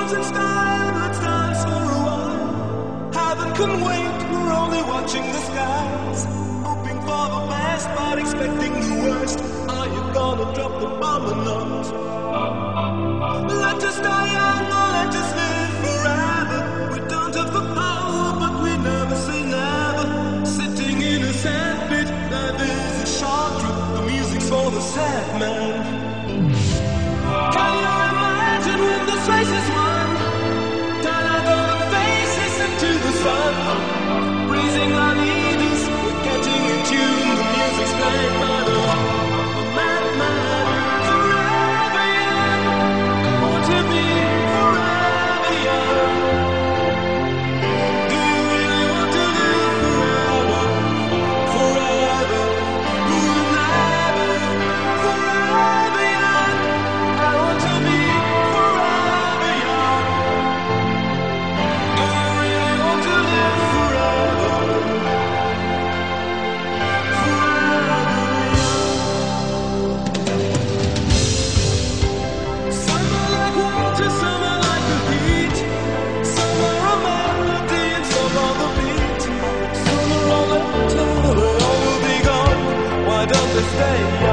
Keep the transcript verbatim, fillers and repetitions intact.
in style, let's dance for a while. Heaven can wait, we're only watching the skies. Hoping for the best, but expecting the worst. Are you gonna drop the bomb or not? Let us die young or let us live forever. We don't have the power, but we never say never. Sitting in a sandpit, life is a short trip. The music's for the sad man. Can you imagine when this race is won? Turn our golden faces into the sun. Raising our leaders, we're getting in tune. The music's playing by the the madman. Forever young, I want to be forever young. Do you really want to live forever? Forever, forever, forever young. I want to be forever young. Do you really want to live forever? Some are like water, some are like the heat. Some are a melody and some are the beat. Some are all that, they all will be gone. Why don't they stay?